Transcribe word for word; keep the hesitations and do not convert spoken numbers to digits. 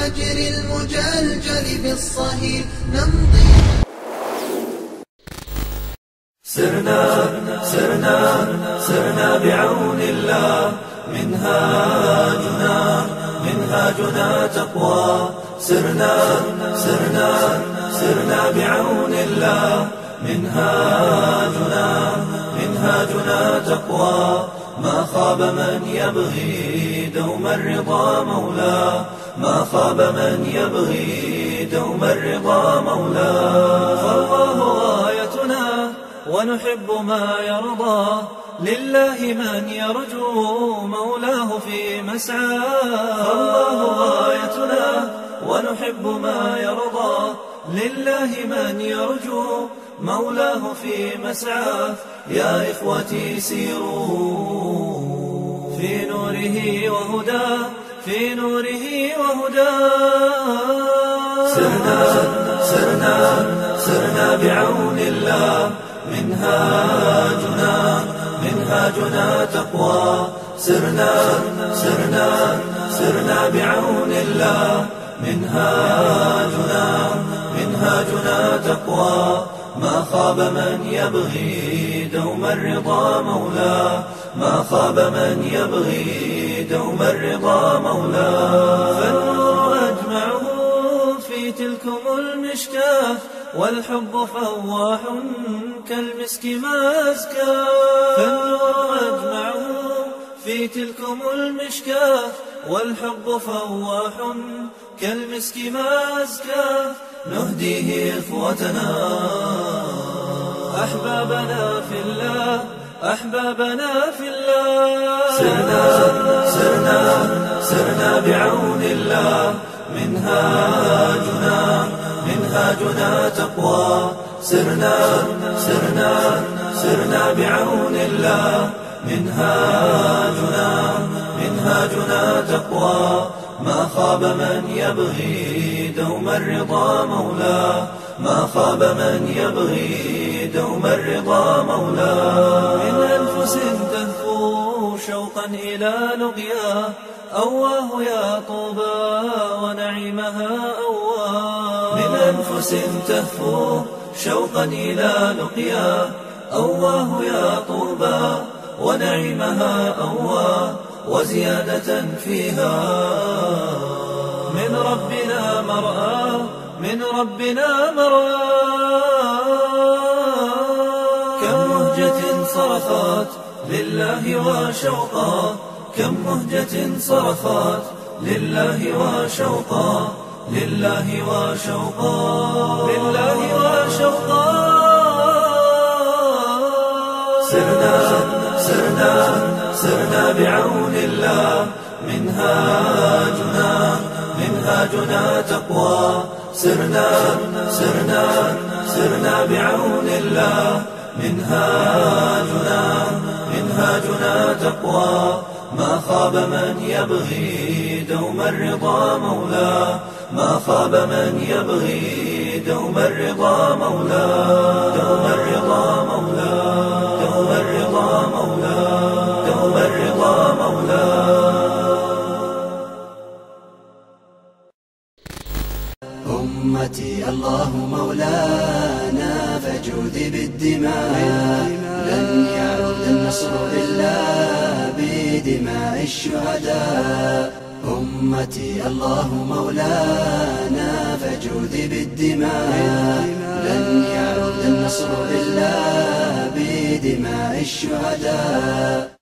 الفجر المجلجل بالصهيل نمضي. سرنا سرنا سرنا بعون الله، منهاجنا منهاجنا تقوى. سرنا سرنا سرنا بعون الله، منهاجنا منهاجنا تقوى. ما خاب من يبغي دوم الرضا مولاه، ما خاب من يبغي دوم الرضا مولاه. فالله غايتنا ونحب ما يرضى، لله من يرجو مولاه في مسعاه. فالله غايتنا ونحب ما يرضى، لله من يرجو مولاه في مسعاه. يا إخوتي سيروا في نوره وهداه، في نوره وهداه. سرنا سرنا سرنا بعون الله، منهاجنا منهاجنا تقوى. سرنا سرنا سرنا بعون الله، منهاجنا منهاجنا تقوى. ما خاب من يبغي دوم الرضا مولاه، ما خاب من يبغي دوم الرضا مولاه. فالنور أجمعه في تلكم المشكاه، والحب فواح كالمسك ما أزكاه. فالنور أجمعه في تلكم المشكاه، والحب فواح كالمسك ما أزكاه. نهديه إخوتنا أحبابنا في الله، أحبابنا في الله. سرنا سرنا سرنا بعون الله، منهاجنا منهاجنا تقوى. سرنا سرنا سرنا بعون الله، منهاجنا منهاجنا تقوى. ما خاب من يبغي دوم الرضا مولاه، ما خاب من يبغي دوم الرضا مولاه. من أنفس تهفو شوقا إلى لقياه، أواه يا طوبى ونعيمها أواه. من أنفس تهفو شوقا إلى لقياه، أواه يا طوبى ونعيمها أواه. وزيادة فيها من ربنا مرآة، من ربنا مرآة. كم مهجة صرفات لله وشوقا، كم مهجة صرفات لله وشوقا، لله وشوقا، لله وشوقا. سرنا سرنا سرنا بعون الله، منهاجنا منهاجنا تقوى. سرنا سرنا سرنا بعون الله، منهاجنا منهاجنا تقوى. ما خاب من يبغي دوم الرضا مولاه، ما خاب من يبغي دوم الرضا مولاه. دوم الرضا مولاه، دوم الرضا مولاه، دوم الرضا مولاه. أمتي الله مولانا فجودي بالدماء، لن يعود النصر إلا بدماء الشهداء. أمتي الله مولانا فجودي بالدماء، لن يعود النصر إلا بدماء الشهداء.